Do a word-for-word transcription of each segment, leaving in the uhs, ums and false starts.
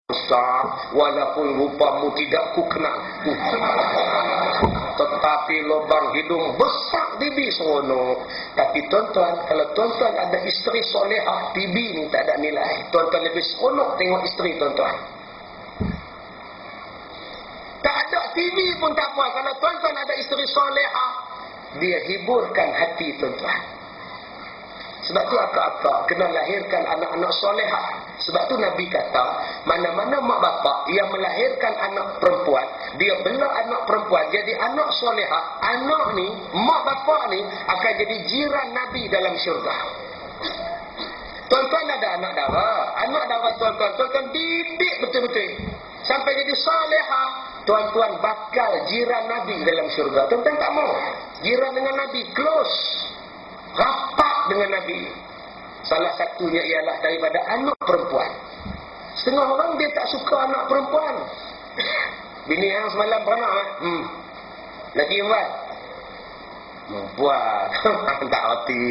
besar, walaupun rupamu tidak ku kenal, tetapi lubang hidung besar bibi seronok. Tapi tuan-tuan, kalau tuan-tuan ada isteri solehah, bibi ni tak ada nilai. Tuan-tuan lebih seronok tengok isteri tuan-tuan. Tak ada T V pun tak apa, kalau tuan-tuan ada isteri solehah, dia hiburkan hati tuan-tuan. Sebab tu akak-akak kena lahirkan anak-anak solehah. Sebab tu Nabi kata, mana-mana mak bapak yang melahirkan anak perempuan, dia bela anak perempuan jadi anak solehah, anak ni, mak bapak ni akan jadi jiran Nabi dalam syurga. Tuan-tuan ada anak dara, anak dara tuan-tuan, tuan-tuan didik betul-betul sampai jadi solehah, tuan-tuan bakal jiran Nabi dalam syurga. Tuan-tuan tak mau jiran dengan Nabi, close, rapat dengan Nabi. Salah satunya ialah daripada anak perempuan. Setengah orang dia tak suka anak perempuan. Bini yang semalam beranak, hmm. lagi yang buat buat tak reti.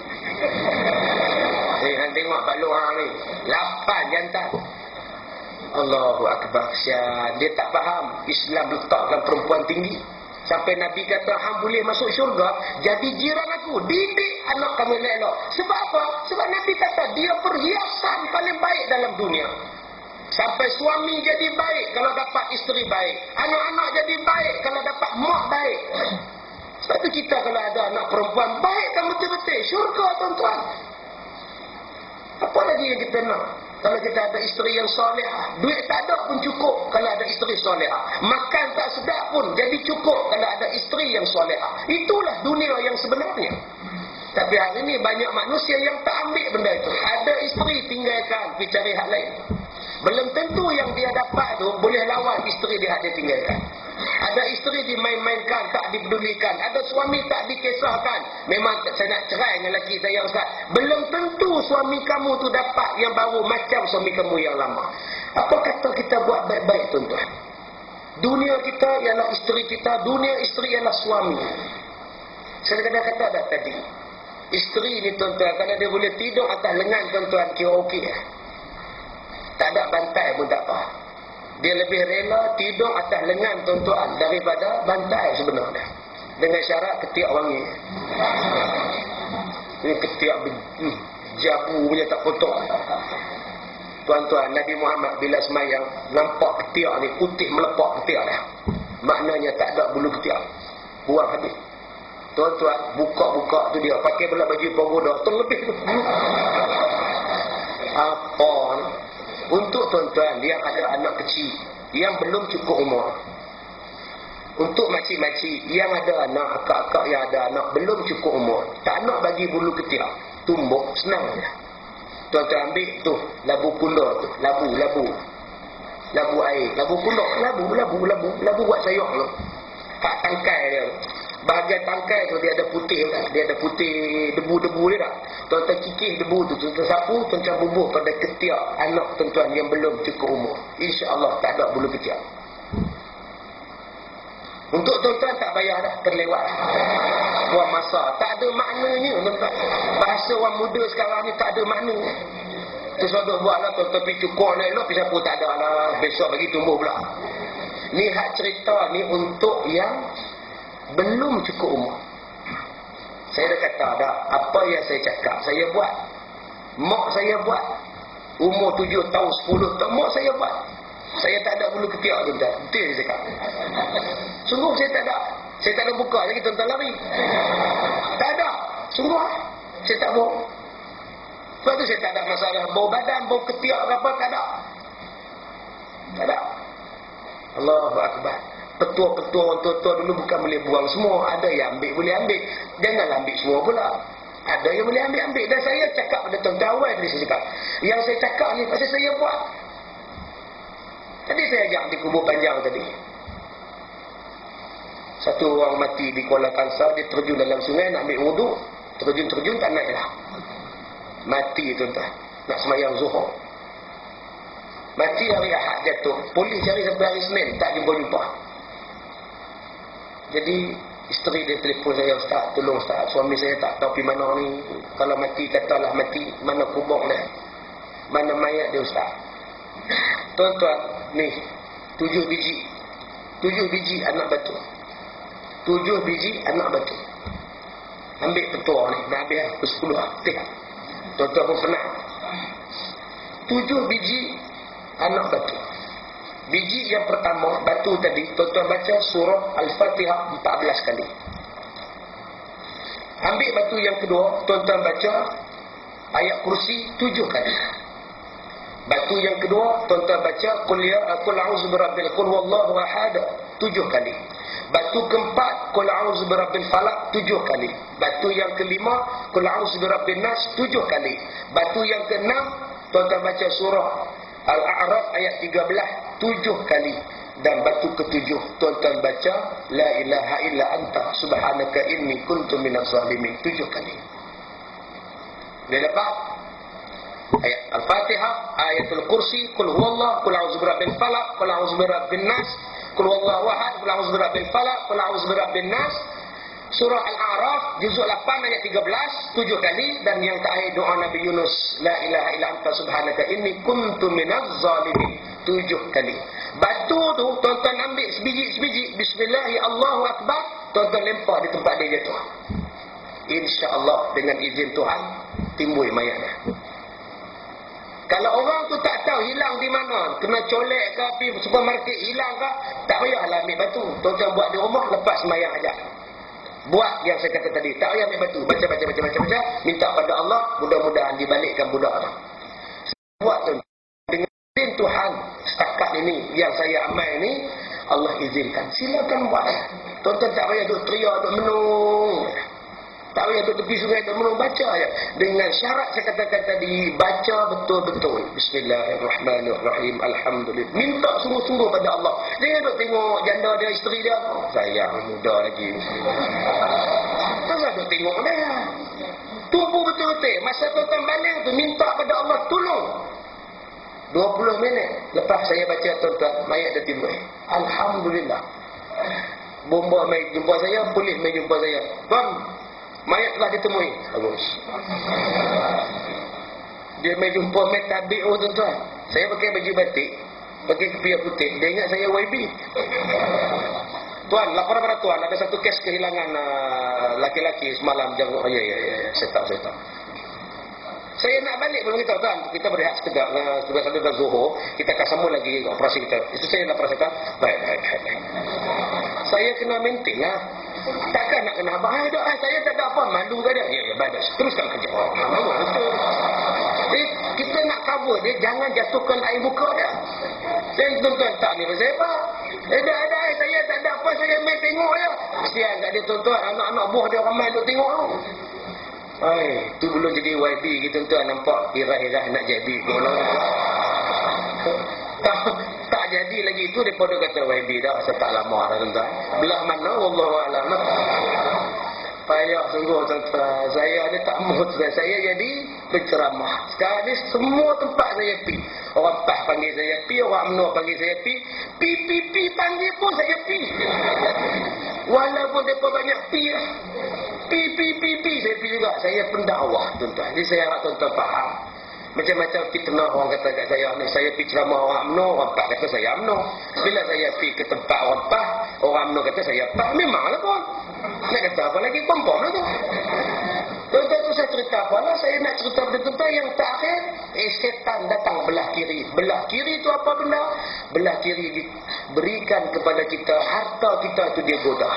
Eh, hang tengok Pak Luang ni, lapan jantan. Allahu Akbar, kesian. Dia tak faham Islam letakkan perempuan tinggi. Sampai Nabi kata, hang boleh masuk syurga jadi jiran aku, didik anak kamu elok. Sebab apa? Sebab Nabi kata dia perhiasan paling baik dalam dunia. Sampai suami jadi baik kalau dapat isteri baik, anak-anak jadi baik kalau dapat mak baik. Sebab tu kita kalau ada anak perempuan baik kan betul-betul syurga tuan-tuan. Apa lagi yang kita nak? Kalau kita ada isteri yang solehah, duit tak ada pun cukup kalau ada isteri solehah. Makan tak sedap pun jadi cukup kalau ada isteri yang solehah. Itulah dunia yang sebenarnya. Tapi hari ini banyak manusia yang tak ambil benda itu. Ada isteri tinggalkan, pergi cari hak lain. Belum tentu yang dia dapat tu boleh lawan isteri dia dia tinggalkan. Ada isteri dimain-mainkan, tak dipedulikan. Ada suami tak dikisahkan. Memang saya nak cerai dengan lelaki saya Ustaz. Belum tentu suami kamu tu dapat yang baru macam suami kamu yang lama. Apa kata kita buat baik-baik tuan-tuan? Dunia kita ialah isteri kita, dunia isteri ialah suami. Saya kadang kata dah tadi, isteri ni tuan-tuan, kalau dia boleh tidur atas lengan tuan-tuan, kira okey. Tak ada bantai pun tak apa. Dia lebih rela tidur atas lengan tuan-tuan daripada bantai sebenarnya. Dengan syarat ketiak wangi. Ini ketiak hmm, jabu punya tak kotor. Tuan-tuan, Nabi Muhammad bila semayang nampak ketiak ni putih melepak ketiak dah. Maknanya tak ada bulu ketiak. Buang habis. Tuan-tuan, buka-buka tu dia pakai pula baju pagoda terlebih tu. Apa ni? Untuk tuan-tuan yang ada anak kecil yang belum cukup umur, untuk makcik-makcik yang ada anak, akak-akak yang ada anak belum cukup umur, tak nak bagi bulu ketiak tumbuk, senang je. Tuan-tuan ambil tu labu punda tu, labu labu labu air, labu punda, labu labu labu labu buat sayur tu, hak tangkai dia, bahagian tangkai tu dia ada putih tak? Dia ada putih debu-debu dia tak? Tuan-tuan kikis debu tu, tuan-tuan sapu, tuan-tuan bubuh pada ketiak anak tuan-tuan yang belum cukup umur. InsyaAllah tak ada bulu ketiak. Untuk tuan-tuan tak payah dah, terlewat buang masa. Tak ada maknanya tuan-tuan. Bahasa orang muda sekarang ni tak ada maknanya. Tu sudah buatlah tuan-tuan pergi cukur nak elok, pergi sapu tak ada lah. Besok bagi tumbuh pula. Ni hak cerita ni untuk yang belum cukup umur. Saya dah kata dah, apa yang saya cakap saya buat. Mak saya buat. Umur tujuh tahun, sepuluh tahun, mak saya buat. Saya tak ada bulu ketiak tuan-tuan. Betul saya cakap. Sungguh saya tak ada. Saya tak ada buka lagi tuan-tuan lari. Tak ada. Sungguh saya tak bohong. Sebab tu saya tak ada masalah bau badan, bau ketiak apa, tak ada. Tak ada. Allahu Akbar. Petua-petua orang tua-tua dulu bukan boleh buang semua. Ada yang ambil, boleh ambil. Janganlah ambil semua pula. Ada yang boleh ambil-ambil. Dan saya cakap pada tuan-tuan awal tadi saya cakap. Yang saya cakap ni pasal saya buat. Tadi saya ajak di kubur panjang tadi. Satu orang mati di Kuala Kangsar. Dia terjun dalam sungai nak ambil wuduk. Terjun-terjun tak naik lah. Mati tuan-tuan. Nak semayang Zuhur. Mati hari Ahad jatuh. Polis cari sampai hari Senin. Tak jumpa-jumpa. Jadi isteri dia telefon saya, Ustaz, tolong Ustaz, suami saya tak tahu pergi mana ni. Kalau mati katalah mati, mana kubur dia, mana mayat dia Ustaz. Tuan-tuan, ni tujuh biji. Tujuh biji anak batu. Tujuh biji anak batu. Ambil petua ni, dah habis lah, pukul sepuluh lah. Tuan-tuan pun penat. Tujuh biji anak batu. Biji yang pertama, batu tadi, tuan-tuan baca surah Al-Fatihah empat belas kali. Ambil batu yang kedua, tuan-tuan baca ayat kursi tujuh kali. Batu yang kedua, tuan-tuan baca qul ya qul a'udzu birabbil qul huwallahu ahad tujuh kali. Batu keempat, qul a'udzu birabbil falaq tujuh kali. Batu yang kelima, qul a'udzu birabbin nas tujuh kali. Batu yang keenam, tuan-tuan baca surah Al-A'raf ayat tiga belas tujuh kali. Dan batu ketujuh, tuan-tuan baca la ilaha illa anta subhanaka inni kuntu minaz zalimin tujuh kali. Dia dapat ayat Al-Fatihah, ayatul kursi, qul huwallah, qul a'udzu birabbil falaq, qul a'udzu birabbin nas, qul huwallahu ahad, qul a'udzu birabbil falaq, qul a'udzu birabbin nas. Surah Al-A'raf juzuk lapan ayat tiga belas tujuh kali. Dan yang terakhir doa Nabi Yunus, la ilaha illa anta subhanaka inni kuntu minaz zalimin tujuh kali. Batu tu tuan-tuan ambil sebiji-sebiji, bismillahi Allahu akbar, tuan-tuan lempar di tempat dia jatuh. Insya-Allah dengan izin Tuhan timbul mayatnya. Kalau orang tu tak tahu hilang di mana, kena colek ke pergi supermarket hilang ke, tak payahlah ambil batu. Tuan-tuan buat di rumah, lepas sembahyang aja. Buat yang saya kata tadi, tak payah ambil batu. Baca baca baca baca baca, minta pada Allah, mudah-mudahan dibalikkan budak tu. Buat tu dengan izin Tuhan. Setakat ini yang saya amal ini Allah izinkan. Silakan buat. Tuan-tuan tak payah duk teriak, duk menung. Tak payah duk tepi sungai, duk menung, baca aja. Dengan syarat saya katakan tadi, baca betul-betul. Bismillahirrahmanirrahim. Alhamdulillah. Minta sungguh-sungguh pada Allah. Dia duk tengok janda dia, isteri dia. Sayang, muda lagi. Tak duk tengok dia. Tunggu betul-betul. Masa tuan-tuan baling tu, minta pada Allah tolong. dua puluh minit lepas saya baca, tuan-tuan, mayat dah timbul. Alhamdulillah. Bomba mai jumpa saya, polis mai jumpa saya. Tuan, mayat telah ditemui. Bagus. Dia mai jumpa mai tabik, oh tuan-tuan. Saya pakai baju batik, pakai kepiah putih. Dia ingat saya Y B. Tuan, laporan pada tuan, ada satu kes kehilangan uh, laki-laki semalam janggut. Oh, ya, ya, ya, saya tahu, saya tahu. Saya nak balik belum kita tuan. Kita berehat sekejap. Uh, sudah sampai dah Zuhur. Kita akan sambung lagi operasi kita. Itu saya nak perasakan. Baik, baik, baik, baik. Saya kena maintain lah. Takkan nak kena abang. Hai, hai, saya tak ada apa. Malu ke dia? Ya, ya, baik. Teruskan kerja. Oh, malu, betul. Jadi, kita nak cover dia. Jangan jatuhkan air muka dia. Saya tuan-tuan tak ni. Saya apa? Eh, dah, dah. Saya tak ada apa. Saya main tengok je. Kesian kat dia tuan-tuan. Anak-anak buah dia ramai duk tengok tu. Hai, tu belum jadi Y B gitu tuan, nampak irah-irah nak jadi. tak, tak jadi lagi itu daripada kata Y B dah, saya tak lama dah tuan. Belah mana wallahu a'lam. Payah sungguh tuan-tuan. Saya ada tak mood saya. Saya jadi penceramah. Sekarang ni semua tempat saya pi. Orang PAS panggil saya pi, orang UMNO panggil saya pi. Pi pi pi panggil pun saya pi. Walaupun depa banyak pi lah. Pi pi pi pi saya pi juga. Saya pendakwah tuan-tuan. Jadi saya harap tuan-tuan faham. Macam-macam fitnah orang kata kat saya ni, saya pergi ceramah orang UMNO, orang PAS kata saya UMNO. Bila saya pergi ke tempat orang PAS, orang UMNO kata saya PAS. Memanglah pun. Nak kata apa lagi, kompom lah tu. Tuan-tuan tu saya cerita apa lah, saya nak cerita pada tuan-tuan yang terakhir, eh setan datang belah kiri. Belah kiri tu apa benda? Belah kiri diberikan kepada kita, harta kita tu dia goda.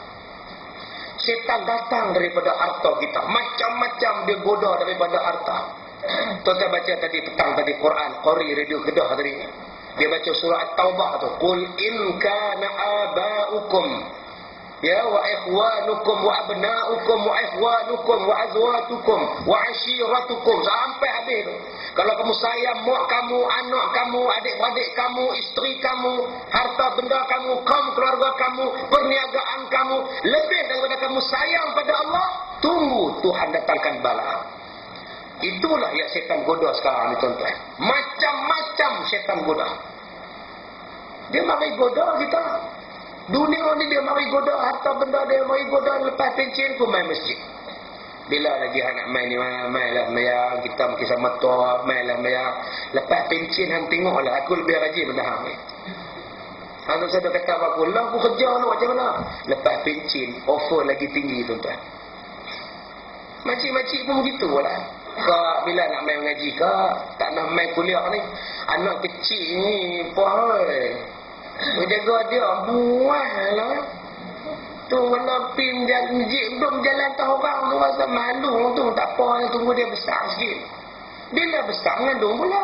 Setan datang daripada harta kita. Macam-macam dia goda daripada harta. Tuan-tuan baca tadi petang tadi Quran, Qori Radio Kedah tadi. Dia baca surah At-Taubah tu. Qul in kana aba'ukum ya wa ikhwanukum wa abna'ukum wa ikhwanukum wa azwatukum wa ashiratukum sampai habis tu. Kalau kamu sayang mak kamu, anak kamu, adik-adik kamu, isteri kamu, harta benda kamu, kaum keluarga kamu, perniagaan kamu, lebih daripada kamu sayang pada Allah, tunggu Tuhan datangkan bala. Itulah yang setan goda sekarang ni tuan-tuan. Macam-macam setan goda. Dia mari goda kita. Dunia ni dia mari goda, harta benda dia mari goda, lepas pencen pun main masjid. Bila lagi anak main ni, main lah mayang, kita mungkin sama tua, main lah mayang. Lepas pencin hang tengoklah, aku lebih rajin pada hang ni. Hang tu saya kata aku, lah aku kerja nak macam mana? Lepas pencin, offer lagi tinggi tuan-tuan. Makcik-makcik pun begitu lah. Kak bila nak main mengaji kak, tak nak main kuliah ni. Anak kecil ni, pohoi. Menjaga dia, buah lah. Tu kalau pergi masjid, duduk berjalan tahu orang tu rasa malu tu. Tak apa, tunggu dia besar sikit. Bila besar, mengandung pula.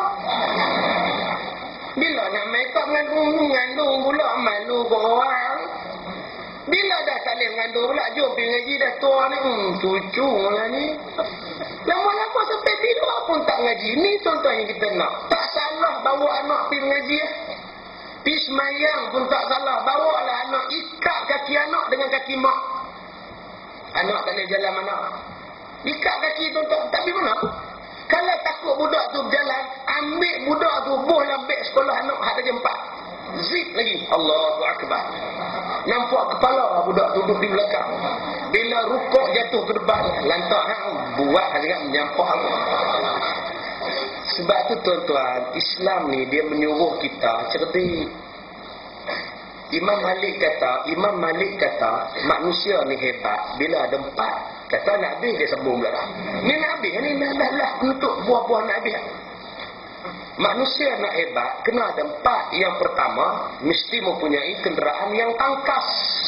Bila nak main kak mengandung, mengandung pula. Malu kau orang. Bila dah tak boleh mengandung pula, jom pergi ngaji dah tua ni. Hmm, cucu lah ni. Lama-lama sampai tidur pun tak ngaji. Ni contoh yang kita nak. Tak salah bawa anak pergi mengaji. Pergi semayang pun tak salah. Bawa lah anak, ikat kaki anak dengan kaki mak. Anak tak boleh jalan mana. Ikat kaki tu tak, tapi mana? Kalau takut budak tu berjalan, ambil budak tu, buh dalam beg sekolah anak, ada jempat. Zip lagi. Allahu Akbar. Nampak kepala budak duduk di belakang. Bila rukuk jatuh ke depan, lantak hang buat sangat menyampak. Sebab tu tuan-tuan, Islam ni dia menyuruh kita cerdik. Imam Malik kata, Imam Malik kata, manusia ni hebat bila ada empat. Kata nak habis dia sambung pula. Ni nak habis ni dah lah untuk buah-buah nak habis. Manusia nak hebat kena ada empat. Yang pertama, mesti mempunyai kenderaan yang tangkas.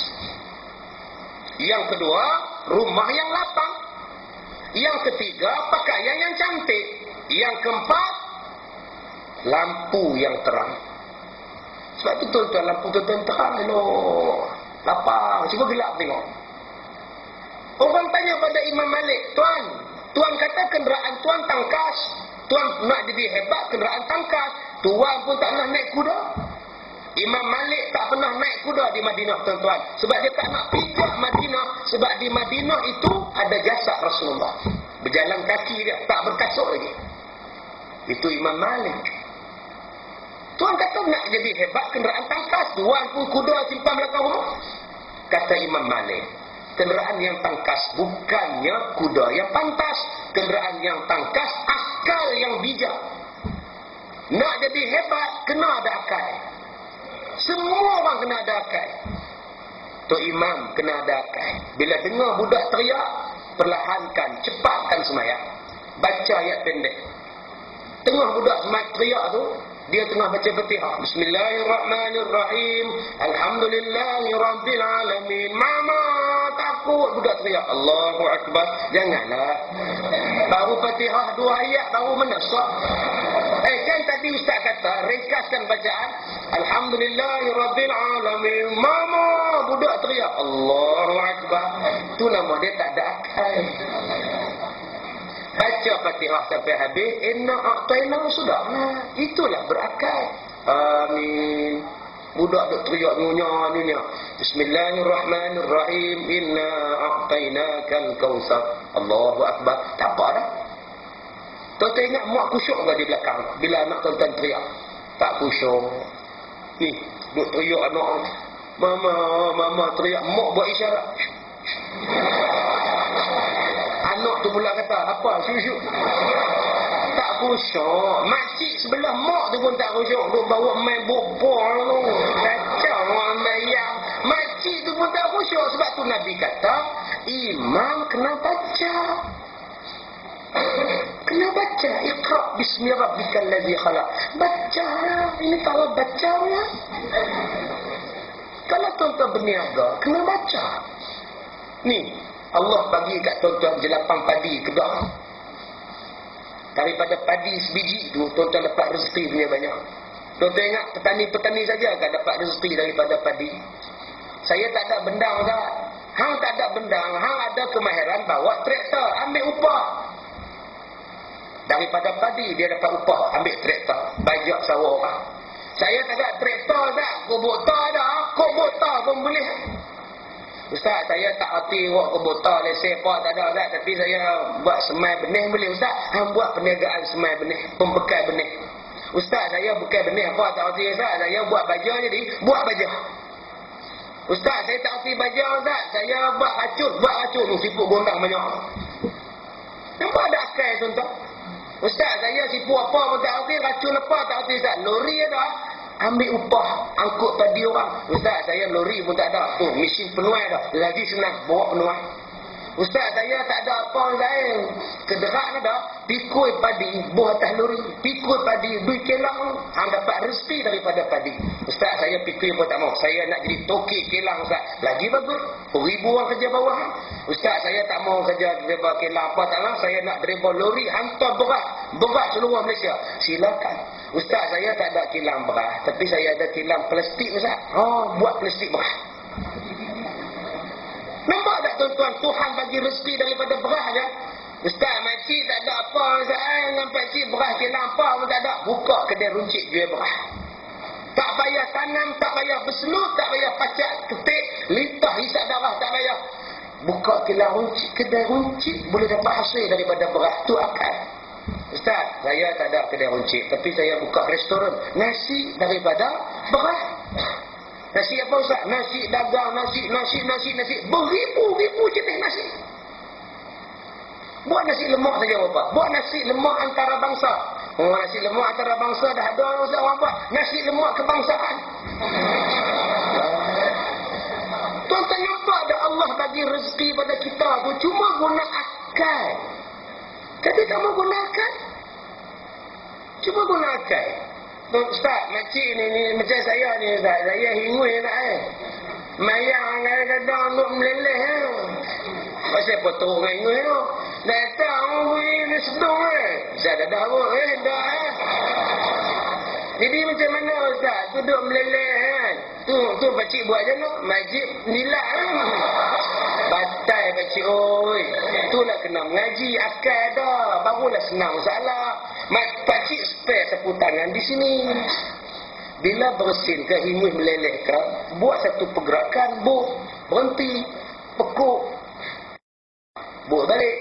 Yang kedua, rumah yang lapang. Yang ketiga, pakaian yang cantik. Yang keempat, lampu yang terang. Sebab tu tuan-tuan, lampu tuan-tuan terang elok. Lapang, cuba gelap tengok. Orang tanya pada Imam Malik, Tuan, Tuan kata kenderaan Tuan tangkas. Tuan nak jadi hebat, kenderaan tangkas. Tuan pun tak pernah naik kuda. Imam Malik tak pernah naik kuda di Madinah, tuan-tuan. Sebab dia tak nak pijak Madinah. Sebab di Madinah itu ada jasad Rasulullah. Berjalan kaki dia, tak berkasut lagi. Itu Imam Malik. Tuan kata nak jadi hebat, kenderaan tangkas. Tuan pun kuda simpan belakang rumah. Kata Imam Malik, kenderaan yang tangkas bukannya kuda yang pantas. Kenderaan yang tangkas, akal yang bijak. Nak jadi hebat, kena ada akal. Semua orang kena ada akal. Tok Imam kena ada akal. Bila dengar budak teriak, perlahankan, cepatkan semayang. Baca ayat pendek. Tengah budak semayang teriak tu, dia tengah baca Fatihah. Bismillahirrahmanirrahim. Alhamdulillahirabbil alamin. Mama takut, budak teriak. Allahu Akbar. Janganlah. Baru Fatihah dua ayat baru menasak. Eh kan tadi ustaz kata ringkaskan bacaan. Alhamdulillahirabbil alamin. Mama, budak teriak. Allahu Akbar. Tu nama dia tak ada akal. Baca Fatihah sampai habis, inna a'tayna sudah. Nah, itulah berakal. Amin. Budak duk teriak nyonya ni ni. Bismillahirrahmanirrahim. Inna a'tainakal kautsar. Allahu Akbar. Tak apa dah. Tuan-tuan ingat mak khusyuk ke di belakang bila anak tuan-tuan teriak? Tak khusyuk. Ni, duk teriak anak. Mama, mama teriak, mak buat isyarat. Anak tu pula kata, apa? Syuk-syuk. Tak khusyuk. Makcik sebelah mak tu pun tak khusyuk. Duk bawa main bopor tu. Kacau orang bayang. Makcik tu pun tak khusyuk. Sebab tu Nabi kata, imam kena baca. Kena baca. Iqra' bismi rabbikal ladzi khalaq. Baca. Ini kalau baca ya. Kalau tuan-tuan berniaga, kena baca. Ni, Allah bagi kat tuan-tuan jelapang padi kedah. Daripada padi sebiji tu, tuan-tuan dapat rezeki punya banyak. Tuan-tuan ingat petani-petani saja akan dapat rezeki daripada padi. Saya tak ada bendang tak? Hang tak ada bendang, hang ada kemahiran bawa traktor, ambil upah. Daripada padi dia dapat upah, ambil traktor, bajak sawah orang. Saya tak ada traktor tak? Kubota ada, kubota pun boleh. Ustaz, saya tak erti buat kubota, lesen apa tak ada tak, tapi saya buat semai benih boleh Ustaz. Hang buat perniagaan semai benih, pembekal benih. Ustaz, saya bukan benih apa tak erti Ustaz, saya buat baja jadi, buat baja. Ustaz, saya tak erti baja Ustaz, saya buat racun, buat racun, siput gondang banyak. Nampak ada akal tuan-tuan? Ustaz, saya sipu apa pun tak arti, racun apa tak arti Ustaz. Lori ada, ambil upah, angkut padi orang. Ustaz, saya lori pun tak ada. Oh, mesin penuai dah. Lagi senang, bawa penuai. Ustaz, saya tak ada apa lain. Kederak ada, pikul padi, buah atas lori. Pikul padi, duit kelang. Hang dapat rezeki daripada padi. Ustaz, saya pikul pun tak mau. Saya nak jadi tokek kelang Ustaz. Lagi bagus. Ribu orang kerja bawah. Ustaz, saya tak mau kerja driver kelang apa tak lah. Saya nak driver lori, hantar beras. Beras seluruh Malaysia. Silakan. Ustaz, saya tak ada kilang beras. Tapi saya ada kilang plastik Ustaz. Oh, buat plastik beras. Nampak tak tuan-tuan, Tuhan bagi rezeki daripada beras je. Ustaz, makcik tak ada apa Ustaz, dengan pakcik beras kilang apa pun tak ada. Buka kedai runcit jual beras. Tak payah tanam, tak payah berseluh, tak payah pacak ketik, lintah hisap darah, tak payah. Buka kilang runcit, kedai runcit, boleh dapat hasil daripada beras. Tu akal. Ustaz, saya tak ada kedai runcit, tapi saya buka restoran nasi daripada beras. Nasi apa Ustaz? Nasi dagang, nasi, nasi, nasi, nasi. Beribu-ribu jenis nasi. Buat nasi lemak saja Bapak. Buat nasi lemak antara bangsa. Oh, nasi lemak antara bangsa dah ada orang Ustaz orang buat. Nasi lemak kebangsaan. Tuan-tuan nampak dah Allah bagi rezeki pada kita tu. Cuma guna akal. Tapi tak mau guna akal. Cuma guna akal. Ustaz, makcik ni, ni macam saya ni Ustaz. Saya hingui tak eh. Mayang kadang-kadang untuk meleleh eh. Pasal potong dengan hingui tu. Datang orang bunyi ni sedung eh. Ustaz dah dah pun eh. Dah eh. Jadi macam mana Ustaz? Duduk meleleh kan. Tu, tu pakcik buat je nak. Majid nilai eh. Batai pakcik oi. Itulah kena mengaji. Akal dah. Barulah senang masalah. Pakcik spare sapu tangan di sini. Bila bersin ke hingus meleleh ke, buat satu pergerakan, bu, berhenti, pekuk, buat balik.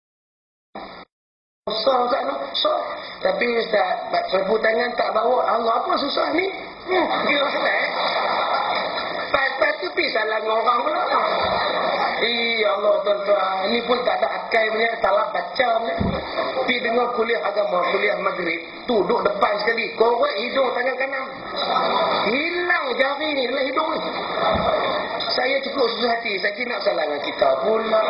Susah Ustaz tu, susah. Tapi Ustaz, sapu tangan tak bawa. Allah, apa susah ni? Hmm, dia rasa eh. Lepas tu pergi salah dengan orang pula. Ya Allah tuan-tuan, ini pun tak ada akal punya, salah baca punya. Pergi dengar kuliah agama, kuliah maghrib, duduk depan sekali, korek hidung tangan kanan. Hilang jari ni dalam hidung ni. Saya cukup susah hati, saya kira nak salah dengan kita pula.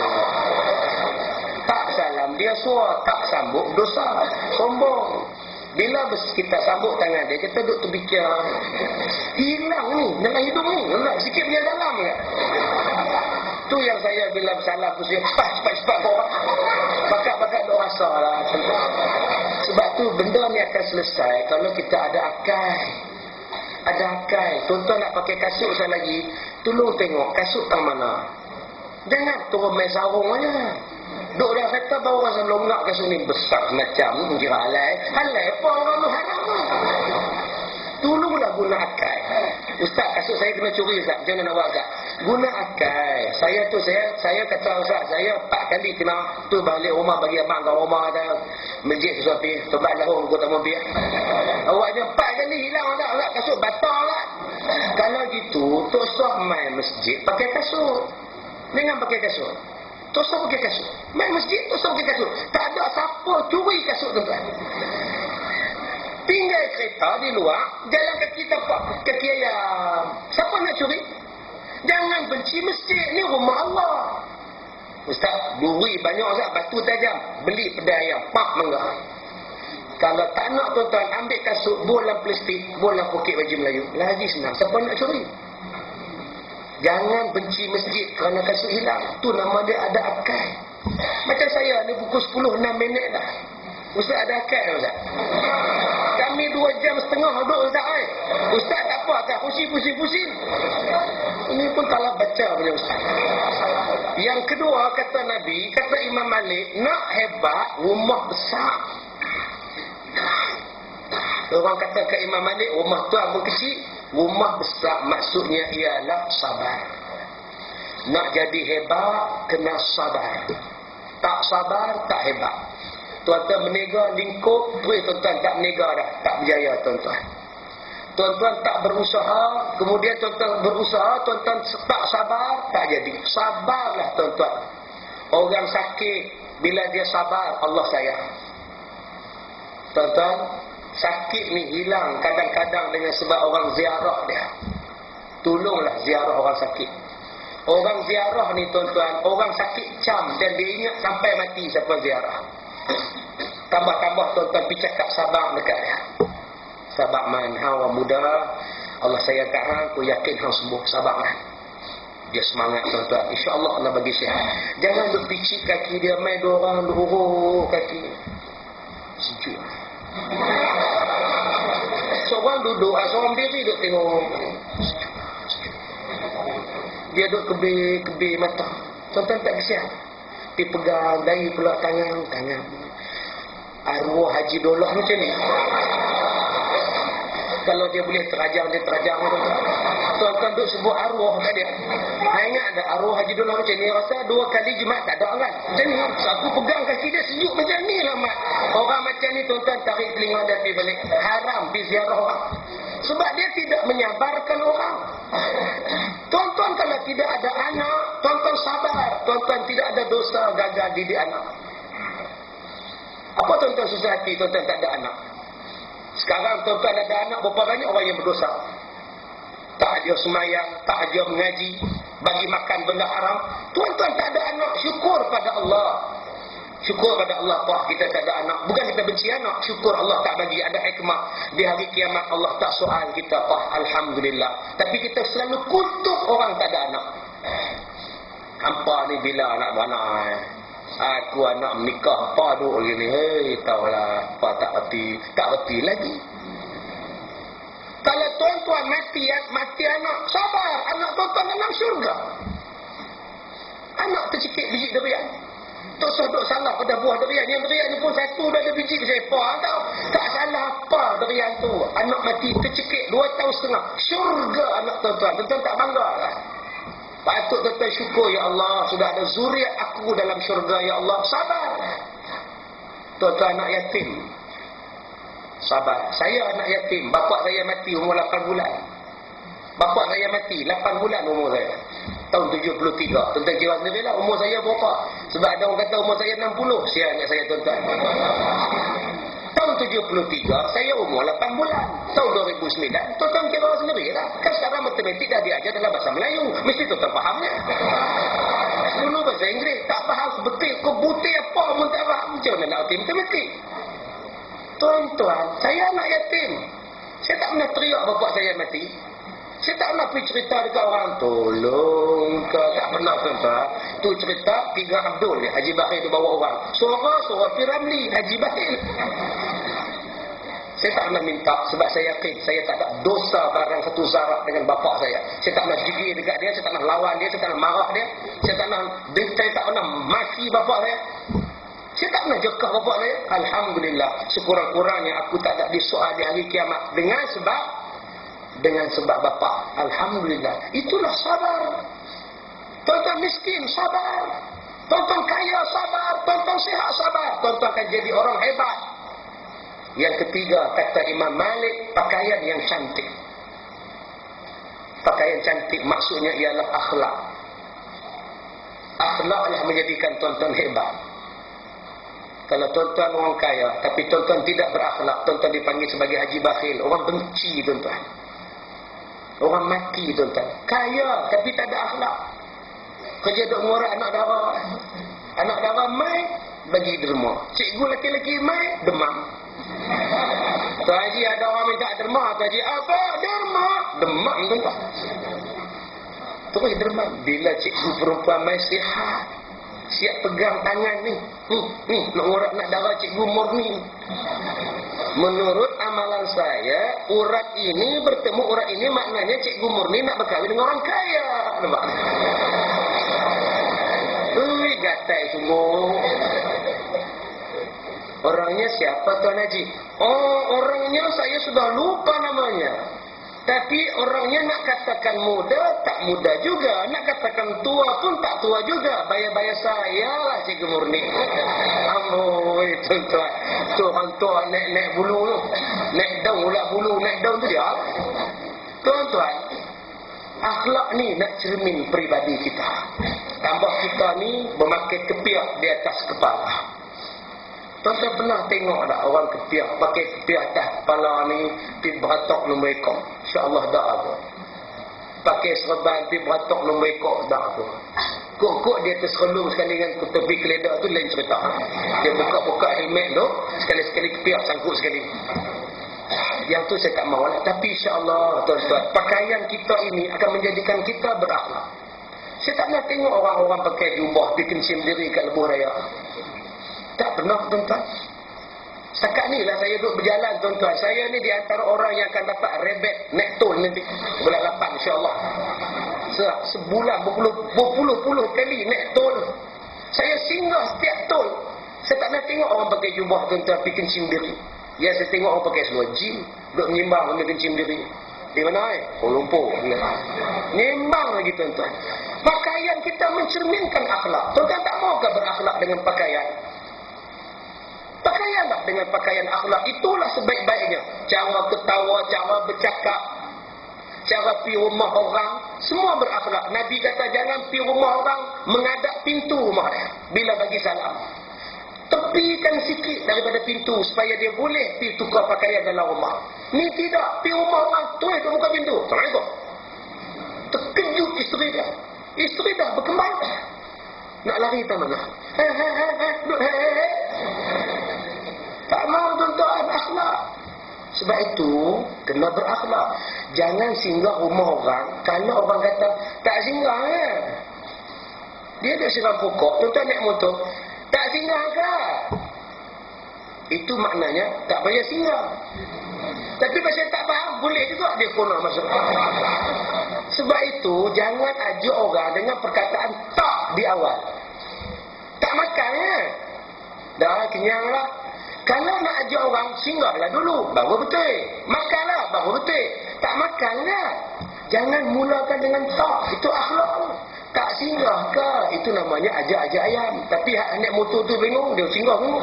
Tak salam, dia suar, tak sambut, dosa, sombong. Bila kita sambut tangan dia, kita duduk terfikir, hilang ni, dalam hidung ni, nak sikit dia dalam ke? Tu yang saya bila salah pusing, cepat, cepat, cepat korang. Bakat-bakat duk rasa lah. Sebab tu benda ni akan selesai kalau kita ada akal. Ada akal. Tuan-tuan nak pakai kasut sekali lagi, tolong tengok kasut tang mana. Jangan turun main sarung aja. Duk dah kata baru rasa longgak kasut ni besar macam ni, kira halai. Halai apa orang tu haram tu. Tolonglah guna akal. Ustaz, kasut saya kena curi Ustaz. Jangan nak buat agak. Guna akal. Saya tu, saya saya kata Ustaz, saya empat kali kena tu balik rumah bagi abang kat rumah ada masjid sesuatu. Tobat lahur aku tak mau biar. Awaknya empat kali hilang Ustaz. Ustaz, kasut batal lah. Kalau gitu, tak usah main masjid pakai kasut. Jangan pakai kasut. Tak usah pakai kasut. Main masjid, tak usah pakai kasut. Tak ada siapa curi kasut tuan-tuan. Tinggal kereta di luar, jalan kaki tapak kaki ayam. Siapa nak curi? Jangan benci masjid, ni rumah Allah. Ustaz, duri banyak Ustaz, batu tajam. Beli pedai ayam, pak menggah. Kalau tak nak tuan-tuan, ambil kasut, bola plastik, bola poket baju Melayu. Lagi senang, siapa nak curi? Jangan benci masjid kerana kasut hilang. Tu nama dia ada akal. Macam saya, ni pukul sepuluh enam minit dah. Ustaz ada akal Ustaz. Kami dua jam setengah duduk Ustaz eh. Ustaz tak apa akal, pusing-pusing-pusing. Ini pun salah baca punya Ustaz. Yang kedua kata Nabi, kata Imam Malik, nak hebat rumah besar. Orang kata ke Imam Malik, rumah tu apa kecil? Rumah besar maksudnya ialah sabar. Nak jadi hebat kena sabar. Tak sabar tak hebat. Tuan-tuan berniaga lingkup, boleh tuan-tuan tak berniaga dah, tak berjaya tuan-tuan. Tuan-tuan tak berusaha, kemudian tuan-tuan berusaha, tuan-tuan tak sabar, tak jadi. Sabarlah tuan-tuan. Orang sakit, bila dia sabar, Allah sayang. Tuan-tuan, sakit ni hilang kadang-kadang dengan sebab orang ziarah dia. Tolonglah ziarah orang sakit. Orang ziarah ni tuan-tuan, orang sakit cam dan dia ingat sampai mati siapa ziarah. Tambah-tambah tuan-tuan pergi cakap sabar dekat dia. Sabar man, hang orang muda, Allah sayang kat hang, aku yakin hang sembuh, sabar man. Dia semangat tuan-tuan, insya-Allah Allah bagi sihat. Jangan duk picit kaki dia, main dua orang lurus kaki. Sejuk. Seorang duduk, seorang berdiri duk tengok. Dia duk kebir-kebir mata. Tuan-tuan tak kesian. Dia pegang dari pula tangan, tangan. Arwah Haji Dolah macam ni. Kalau dia boleh terajang, dia terajang. Tuan-tuan duk sebut arwah kat dia. Saya ingat ada arwah Haji Dolah macam ni. Rasa dua kali Jumaat tak ada kan. Macam ni. Aku pegang kaki dia sejuk macam ni lah mat. Orang macam ni tuan-tuan tarik telinga dia pergi balik. Haram pergi ziarah orang. Sebab dia tidak menyabarkan orang. Tuan-tuan kalau tidak ada anak, tuan-tuan sabar. Tuan-tuan tidak ada dosa gagal didik anak. Apa tuan-tuan susah hati tuan-tuan tak ada anak? Sekarang tuan-tuan ada anak, berapa banyak orang yang berdosa? Tak ada semayang, tak ada mengaji, bagi makan benda haram. Tuan-tuan tak ada anak, syukur pada Allah. Syukur pada Allah, Pak, kita tak ada anak. Bukan kita benci anak, syukur Allah tak bagi. Ada hikmah. Di hari kiamat Allah tak soal kita, Pak, Alhamdulillah. Tapi kita selalu kutuk orang tak ada anak. Hampa ni bila anak beranak eh? Aku anak menikah, apa duk lagi ni? Hei, tahulah, apa tak reti, tak reti lagi. Kalau tuan-tuan mati, mati anak, sabar, anak tuan-tuan dalam syurga. Anak tercikik biji durian. Tak seduk salah pada buah durian. Yang durian ni pun satu dah ada biji bersepa tau. Tak salah apa durian tu. Anak mati tercikik dua tahun setengah. Syurga anak tuan-tuan. Tuan-tuan tak bangga lah. Patut tuan-tuan syukur, ya Allah, sudah ada zuriat aku dalam syurga, ya Allah. Sabar. Tuan-tuan anak yatim. Sabar. Saya anak yatim. Bapak saya mati umur lapan bulan. Bapak saya mati lapan bulan umur saya. Tahun tujuh puluh tiga. Tuan-tuan kira sendiri lah umur saya berapa. Sebab ada orang kata umur saya enam puluh. Siapa ingat saya tuan-tuan. Tahun tujuh puluh tiga, saya umur lapan bulan. Tahun dua ribu sembilan, tuan-tuan kira sendiri lah. Kan sekarang matematik dah diajar dalam bahasa Melayu. Mesti tuan-tuan fahamnya. Dulu bahasa Inggeris, tak faham sebetul. Kau butir apa pun tak faham. Macam mana nak erti matematik? Tuan-tuan, saya anak yatim. Saya tak pernah teriak bapak saya mati. Saya tak pernah pergi cerita dekat orang. Tolong kau. Tak pernah tuan-tuan. Tu cerita Tiga Abdul ni. Haji Bakhil tu bawa orang. Suara-suara Piramli. Haji Bakhil. Saya tak pernah minta. Sebab saya yakin saya tak ada dosa barang satu zarah dengan bapak saya. Saya tak pernah gigir dekat dia. Saya tak pernah lawan dia. Saya tak pernah marah dia. Saya tak pernah, saya tak pernah maki bapak saya. Saya tak pernah jekah bapak saya. Alhamdulillah. Sekurang-kurangnya aku tak ada disoal di hari kiamat. Dengan sebab dengan sebab bapa. Alhamdulillah. Itulah sabar. Tuan-tuan miskin, sabar. Tuan-tuan kaya, sabar. Tuan-tuan sihat, sabar. Tuan-tuan akan jadi orang hebat. Yang ketiga, kata Imam Malik, pakaian yang cantik. Pakaian cantik maksudnya ialah akhlak. Akhlaklah menjadikan tuan-tuan hebat. Kalau tuan-tuan orang kaya, tapi tuan-tuan tidak berakhlak, tuan-tuan dipanggil sebagai haji bakhil. Orang benci tuan-tuan. Orang mati tuan-tuan. Kaya tapi tak ada akhlak. Kerja duk ngorak anak dara. Anak dara mai bagi derma. Cikgu lelaki-lelaki mai demam. Tuan Haji ada orang minta derma. Tuan Haji apa? Derma. Demam tuan-tuan. Terus demam. Bila cikgu perempuan mai sihat, siap pegang tangan ni. Ni, ni nak ngorak nak darah cikgu murni. Menurut amalan saya, urat ini bertemu urat ini maknanya cikgu murni nak berkahwin dengan orang kaya. Nampak? Ui, gatai sungguh. Orangnya siapa Tuan Haji? Oh, orangnya saya sudah lupa namanya. Tapi orangnya nak katakan muda, tak muda juga. Nak katakan tua pun tak tua juga. Bayar-bayar saya lah cikgu murni. Amboi, tuan-tuan. Tu orang tua naik-naik bulu tu. Naik daun ulat bulu, naik daun tu dia. Tuan-tuan, akhlak ni nak cermin peribadi kita. Tambah kita ni memakai kepiak di atas kepala. Tuan-tuan pernah tengok tak orang kepiak, pakai kepiak atas kepala ni, pergi beratok nombor ekor? InsyaAllah tak apa. Pakai serban, pergi beratok nombor ekor, tak apa. Kok-kok dia terselung sekali dengan tepi keledak tu lain cerita. Dia buka-buka helmet tu, sekali-sekali kepiak sangkut sekali. Yang tu saya tak mahu lah. Tapi insyaAllah tuan-tuan, pakaian kita ini akan menjadikan kita berakhlak. Saya tak pernah tengok orang-orang pakai jubah pergi kencing diri kat lebuh raya. Tak pernah tuan-tuan. Setakat ni lah saya duduk berjalan tuan-tuan. Saya ni di antara orang yang akan dapat rebet naik tol nanti bulan lapan insyaAllah. Se- sebulan berpuluh, berpuluh-puluh kali naik tol. Saya singgah setiap tol. Saya tak pernah tengok orang pakai jubah tuan-tuan pergi kencing diri. Yang saya tengok orang pakai seluar jin, duduk menyimbang sambil kencing diri. Di mana eh? Kuala Lumpur. Menyimbang lagi tuan-tuan. Pakaian kita mencerminkan akhlak. Tuan-tuan tak maukah berakhlak dengan pakaian? Pakaianlah dengan pakaian akhlak. Itulah sebaik-baiknya. Cara ketawa, cara bercakap, cara pergi rumah orang, semua berakhlak. Nabi kata jangan pergi rumah orang menghadap pintu rumah dia bila bagi salam. Tepikan sikit daripada pintu supaya dia boleh pergi tukar pakaian dalam rumah. Ni tidak, pergi rumah orang tulis kat muka pintu. Assalamualaikum. Terkejut isteri dia. Isteri dah berkembang. Nak lari ke mana? Hei, hei, hei, hei, duduk, hei, hei, hei. Tak mahu tuan-tuan akhlak. Sebab itu, kena berakhlak. Jangan singgah rumah orang. Kalau orang kata, tak singgah kan? Dia dah singgah pokok. Tuan-tuan naik motor. Tak singgah ke? Itu maknanya, tak payah singgah. Tapi pasal tak faham, boleh juga dia pun nak masuk. Sebab itu, jangan ajak orang dengan perkataan tak di awal. Tak makan kan? Dah kenyang lah. Kalau nak ajak orang, singgahlah dulu. Baru betul. Makanlah, baru betul. Tak makanlah. Jangan mulakan dengan tak. Itu akhlak. Tak singgah ke? Itu namanya ajak-ajak ayam. Tapi hak naik motor tu bingung, dia singgah bingung.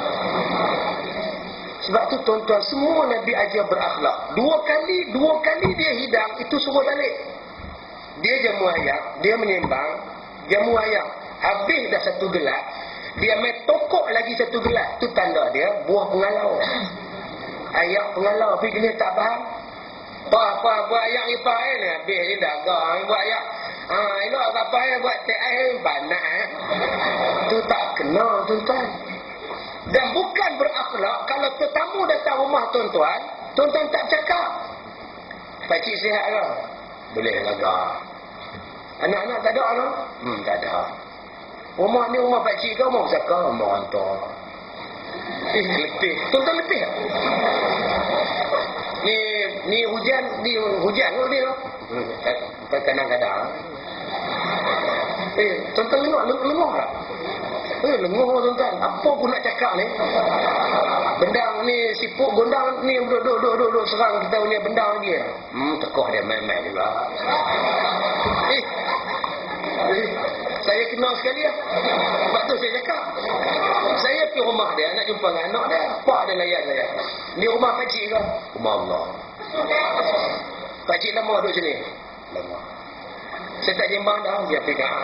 Sebab tu tuan-tuan, semua Nabi ajar berakhlak. Dua kali, dua kali dia hidang, itu suruh balik. Dia jamu ayam, dia menyembang, jamu ayam. Habis dah satu gelas, dia main tokok lagi satu gelas. Itu tanda dia buah pengalau. Ayam pengalau, tapi dia tak faham. Apa-apa buat ayam ni pak ni, habis ni dagang buat ayam. Ha, ini apa yang buat teh air banyak eh. Itu tak kena tuan-tuan. Dan bukan berakhlak kalau tetamu datang rumah tuan-tuan, tuan-tuan tak cakap, pakcik sihat ke? Boleh lah. Anak-anak tak ada lah? Hmm, tak ada. Rumah ni rumah pakcik ke? Rumah besar rumah hantar. Eh, letih. Tuan-tuan letih tak? Ni, ni hujan, ni hujan ke ni? Hmm, kadang-kadang. Eh, tuan-tuan lenguh, lenguh tak? Eh, lenguh tuan-tuan. Apa pun nak cakap ni? Bendang ni, siput gondang ni, duduk-duduk-duduk serang kita punya bendang lagi. Hmm, tekoh dia main-main juga. Eh, eh, saya kenal sekali lah. Sebab tu saya cakap. Saya pergi rumah dia, nak jumpa dengan anak dia. Pak dia layan saya. Ni rumah pakcik ke? Rumah Allah. Pakcik lama duduk sini? Lama. Saya tak jembang dah. Dia pegang.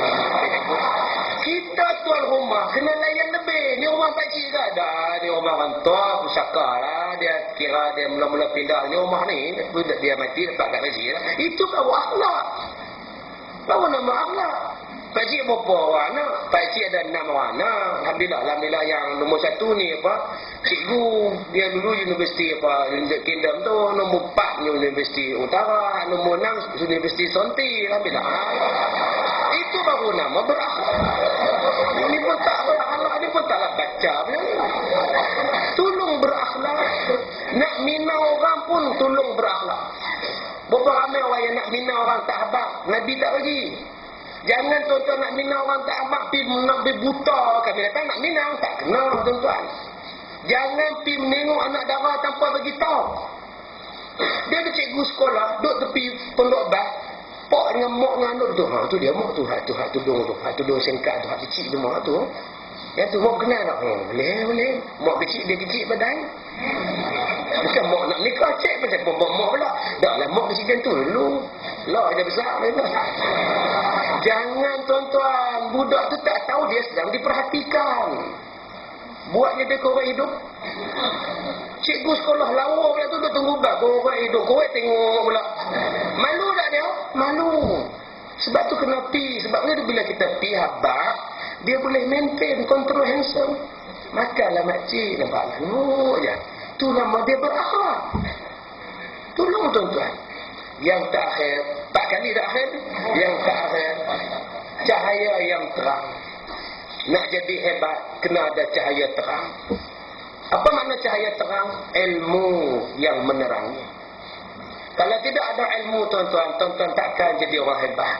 Kita tuan rumah kena layan lebih. Ni rumah pakcik ke? Dah. Ni rumah orang tua. Pusaka lah. Dia kira dia mula-mula pindah. Ni rumah ni. Dia mati. Lepas kat rezeki lah. Itu baru akhlak. Baru nama akhlak. Pakcik berapa orang anak? Pakcik ada enam orang anak. Alhamdulillah. Alhamdulillah yang nombor satu ni apa? Cikgu. Dia dulu universiti apa? United Kingdom tu. Nombor empat Universiti Utara. Nombor enam Universiti Sonti. Alhamdulillah. Itu baru nama berakhlak. Ini pun tak berakhlak. Ini pun taklah baca. Tolong berakhlak. Nak mina orang pun tolong berakhlak. Berapa ramai orang yang nak mina orang tak habaq. Nabi tak bagi. Jangan tuan-tuan nak mina orang tak habaq, pergi nak pergi buta. Kami datang nak mina, tak kena tuan-tuan. Jangan pergi menengok anak dara tanpa bagi tahu. Dia ada cikgu sekolah, duduk tepi pondok bas. Pak dengan mak dengan anak tu. Ha, tu dia mak tu. Ha, tu hak tudung tu. Hak tudung singkat tu. Hak kecil tu mak tu. Yang tu mak kenal tak? Oh, boleh, boleh. Mak kecil, dia kecil badan. Bukan mak nak nikah, cek macam pun mak pula. Dah lah mak mesti macam tu dulu. Lah aja besar dia tu. Jangan tuan-tuan, budak tu tak tahu dia sedang diperhatikan. Buatnya dia korek hidup. Cikgu sekolah lawa pula tu, dia tunggu dah korek hidup. Korek tengok pula. Malu tak dia? Malu. Sebab tu kena pi. Sebabnya bila kita pi habak, dia boleh maintain, control handsome. Makanlah makcik, nampak lalu je. Tu nama dia berakhlak. Tolong tuan-tuan. Yang terakhir, tak kali terakhir, yang terakhir, cahaya yang terang. Nak jadi hebat, kena ada cahaya terang. Apa makna cahaya terang? Ilmu yang menerangi. Kalau tidak ada ilmu tuan-tuan, tuan-tuan takkan jadi orang hebat.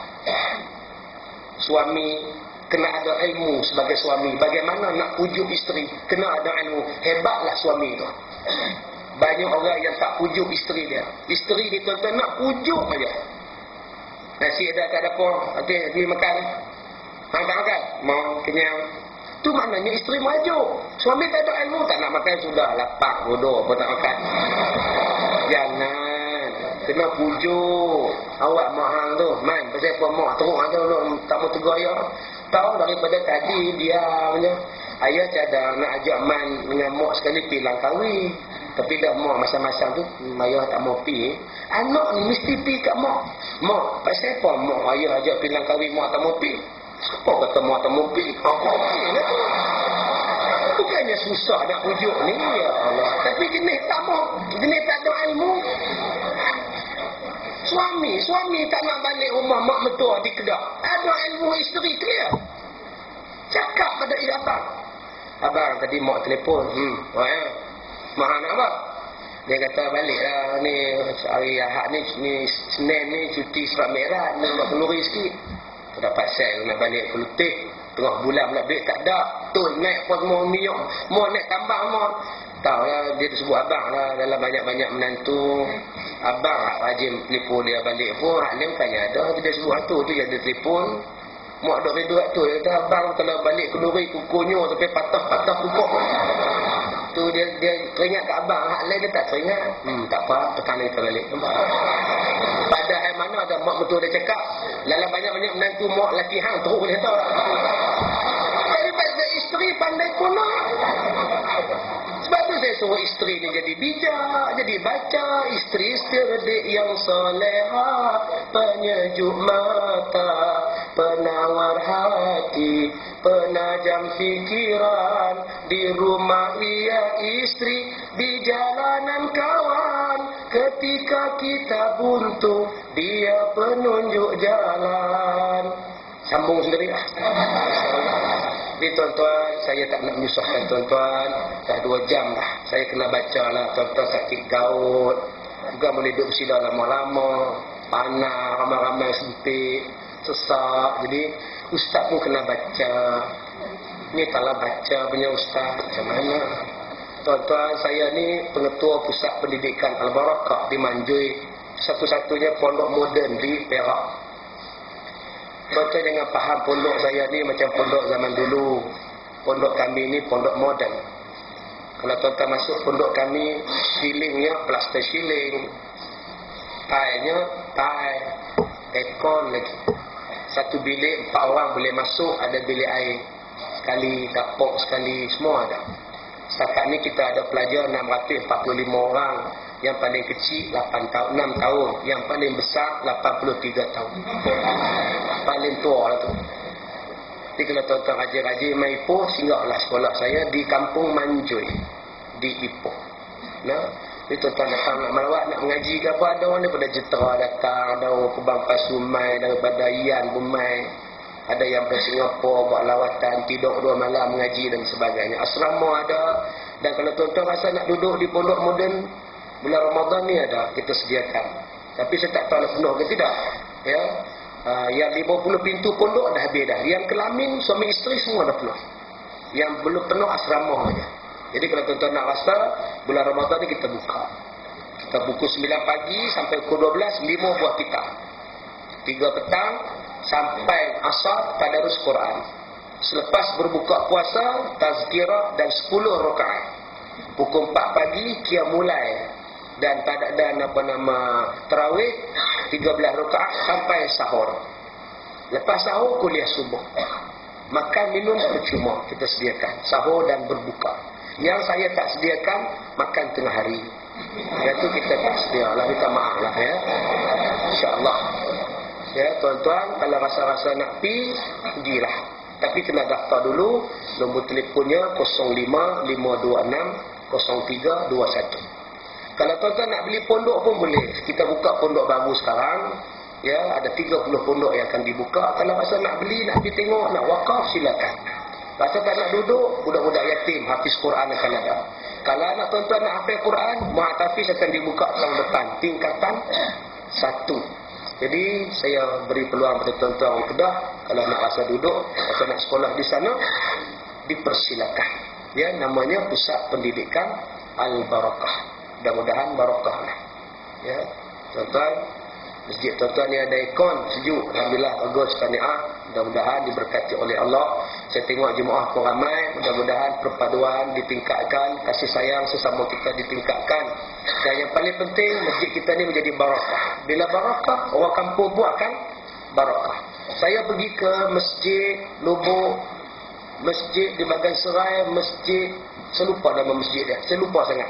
Suami kena ada ilmu sebagai suami. Bagaimana nak pujuk isteri, kena ada ilmu. Hebatlah suami tu. Banyak orang yang tak pujuk isteri dia. Isteri dia tuan-tuan nak pujuk aja. Nasi ada kat dapur, nanti ni makan. Hang tak makan? Mau kenyang. Tu maknanya isteri maju. Suami tak ada ilmu, tak nak makan sudah lapar bodoh apa tak makan. Jangan. Kena pujuk. Awak mak hang tu, man, pasal apa mak teruk ada lu tak mau tegur ayah. Tahu daripada tadi dia punya ayah cadang nak ajak man dengan mak sekali pi Langkawi. Tapi dah mak masa-masa tu ayah tak mau pi. Anak ni mesti pi kat mak. Mak, pasal apa mak ayah ajak pi Langkawi mak tak mau pi? Siapa kata mak tak mau pi? Kau pi lah tu. Bukannya susah nak pujuk ni, ya Allah. Tapi jenis tak mau, jenis tak ada ilmu. Suami, suami tak nak balik rumah mak mertua di Kedah. Ada ilmu isteri clear. Cakap pada abang. Abang tadi mak telefon. Hmm, oh ya. Mak nak apa? Dia kata baliklah ni hari Ahad ni, ni Senin ni cuti Serat Merah, ni nak kenduri sikit. Tak dapat sel nak balik ke Lutih. Tengah bulan pula duit tak ada. Tu naik apa semua minyak. Mau naik tambah mau. Tahu lah dia sebut abang lah dalam banyak-banyak menantu. Abang rajin telefon dia balik pun. Halim tanya ada. Dia sebut tu tu yang dia telefon. Mak duk redu tu. Dia kata abang kalau balik kenduri kukunya sampai patah-patah kukuk. Tu dia dia teringat kat abang. Hak lain dia tak teringat. Hmm tak apa. Tekan dia balik. Padahal mana ada mak betul dia cakap. Dalam banyak-banyak menantu mak laki hang teruk dia tahu. Daripada isteri pandai kuno. Sebab tu saya suruh isteri ni jadi bijak, jadi baca. Isteri cerdik yang soleha, penyejuk mata, penawar hati, penajam fikiran. Di rumah ia isteri, di jalanan kawan. Ketika kita buntu, dia penunjuk jalan. Sambung sendiri lah. Jadi tuan-tuan, saya tak nak menyusahkan tuan-tuan. Dah dua jam dah. Saya kena baca lah. Tuan-tuan sakit gaut. Juga boleh duduk bersila lama-lama. Panas, ramai-ramai sempit. Sesak. Jadi, ustaz pun kena baca. Ni taklah baca punya ustaz. Macam mana? Tuan-tuan, saya ni pengetua Pusat Pendidikan Al-Barakah di Manjui. Satu-satunya pondok moden di Perak. Tuan-tuan jangan faham pondok saya ni macam pondok zaman dulu. Pondok kami ni pondok moden. Kalau tuan-tuan masuk pondok kami, silingnya plaster siling. Tailnya tail. Aircon lagi. Satu bilik, empat orang boleh masuk, ada bilik air. Sekali, dapur sekali, semua ada. Setakat ni kita ada pelajar enam ratus empat puluh lima orang. Yang paling kecil lapan tahun, enam tahun. Yang paling besar lapan puluh tiga tahun. Paling tua lah tu. Jadi kalau tuan-tuan rajin-rajin main Ipoh, singgahlah sekolah saya di Kampung Manjui. Di Ipoh. Nah, jadi tuan-tuan datang nak melawat, nak mengaji ke apa, ada orang daripada Jetera datang, ada orang Kubang Pasumai, daripada Ian Bumai. Ada yang dari Singapura buat lawatan, tidur dua malam mengaji dan sebagainya. Asrama ada. Dan kalau tuan-tuan rasa nak duduk di pondok moden, bulan Ramadan ni ada, kita sediakan. Tapi saya tak tahu penuh ke tidak. Ya, uh, yang lima puluh pintu pondok dah habis dah. Yang kelamin, suami isteri semua dah penuh. Yang belum penuh asrama saja. Jadi kalau tuan-tuan nak rasa, bulan Ramadan ni kita buka. Kita pukul sembilan pagi sampai pukul dua belas, lima buah kitab. tiga petang sampai asar tadarus Quran. Selepas berbuka puasa, tazkirah dan sepuluh rakaat. Pukul empat pagi kia mulai dan tak ada dan apa nama tarawih tiga belas rakaat sampai sahur. Lepas sahur kuliah subuh. Makan minum percuma kita sediakan, sahur dan berbuka. Yang saya tak sediakan makan tengah hari. Yang tu kita tak sedia lah, minta maaf lah ya. InsyaAllah. Ya, tuan-tuan kalau rasa-rasa nak pi, pergilah. Tapi kena daftar dulu. Nombor telefonnya kosong lima lima dua enam kosong tiga dua satu. Kalau tuan-tuan nak beli pondok pun boleh. Kita buka pondok baru sekarang. Ya, ada tiga puluh pondok yang akan dibuka. Kalau rasa nak beli, nak pergi tengok, nak wakaf, silakan. Rasa tak nak duduk, budak-budak yatim hafiz Quran akan ada. Kalau anak tuan-tuan nak hafal Quran, Mu'atafiz akan dibuka tahun depan, tingkatan satu. Jadi saya beri peluang pada tuan-tuan orang Kedah, kalau nak rasa duduk atau nak sekolah di sana, dipersilakan. Ya, namanya Pusat Pendidikan Al-Barakah. Mudah-mudahan barakah lah. Ya, tuan-tuan, masjid tuan-tuan ni ada ikon sejuk, alhamdulillah bagus, tahniah. Mudah-mudahan diberkati oleh Allah. Saya tengok jemaah pun ramai, mudah-mudahan perpaduan ditingkatkan, kasih sayang sesama kita ditingkatkan. Dan yang paling penting, masjid kita ni menjadi barakah. Bila barakah, orang kampung pun akan barakah. Saya pergi ke masjid Lubuk, masjid di Bagan Serai, masjid, saya lupa nama masjid dia, saya lupa sangat.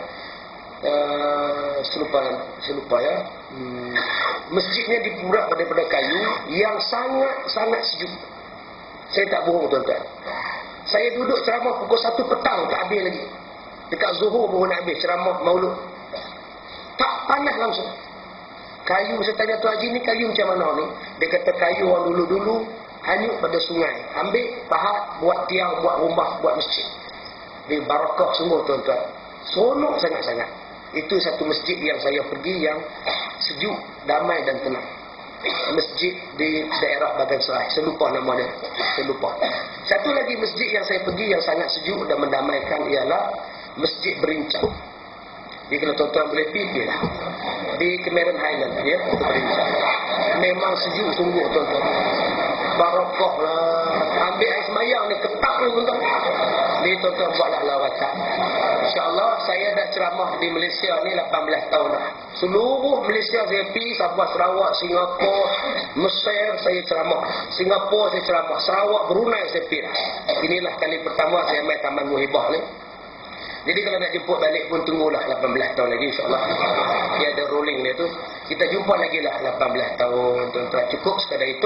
Uh, selupa selupa ya. Hmm. Masjidnya dibuat daripada kayu yang sangat-sangat sejuk. Saya tak bohong tuan-tuan. Saya duduk ceramah pukul satu petang tak habis lagi. Dekat Zuhur baru nak habis ceramah Maulud. Tak panas langsung. Kayu, saya tanya Tuan Haji ni kayu macam mana ni? Dia kata kayu orang dulu-dulu hanyut pada sungai. Ambil pahat, buat tiang, buat rumah, buat masjid. Dia barakah sungguh tuan-tuan. Seronok sangat-sangat. Itu satu masjid yang saya pergi yang sejuk, damai dan tenang. Masjid di daerah Bagan Serai. Saya lupa nama dia. Saya lupa. Satu lagi masjid yang saya pergi yang sangat sejuk dan mendamaikan ialah Masjid Berincang. Jadi kalau tuan-tuan boleh pergi lah. Di Cameron Highland ya, Berincang. Memang sejuk sungguh tuan-tuan. Barakah lah. Ambil air semayang ni ketak ni tuan-tuan. Ni tuan-tuan buatlah lawatan. InsyaAllah saya dah ceramah di Malaysia ni lapan belas tahun dah. Seluruh Malaysia saya pergi, Sabah, Sarawak, Singapura, Mesir saya ceramah. Singapura saya ceramah. Sarawak, Brunei saya pergi dah. Inilah kali pertama saya main Taman Muhibah ni. Jadi kalau nak jemput balik pun tunggulah lapan belas tahun lagi insyaAllah. Dia ada rolling dia tu. Kita jumpa lagi lah lapan belas tahun tuan-tuan. Cukup sekadar itu.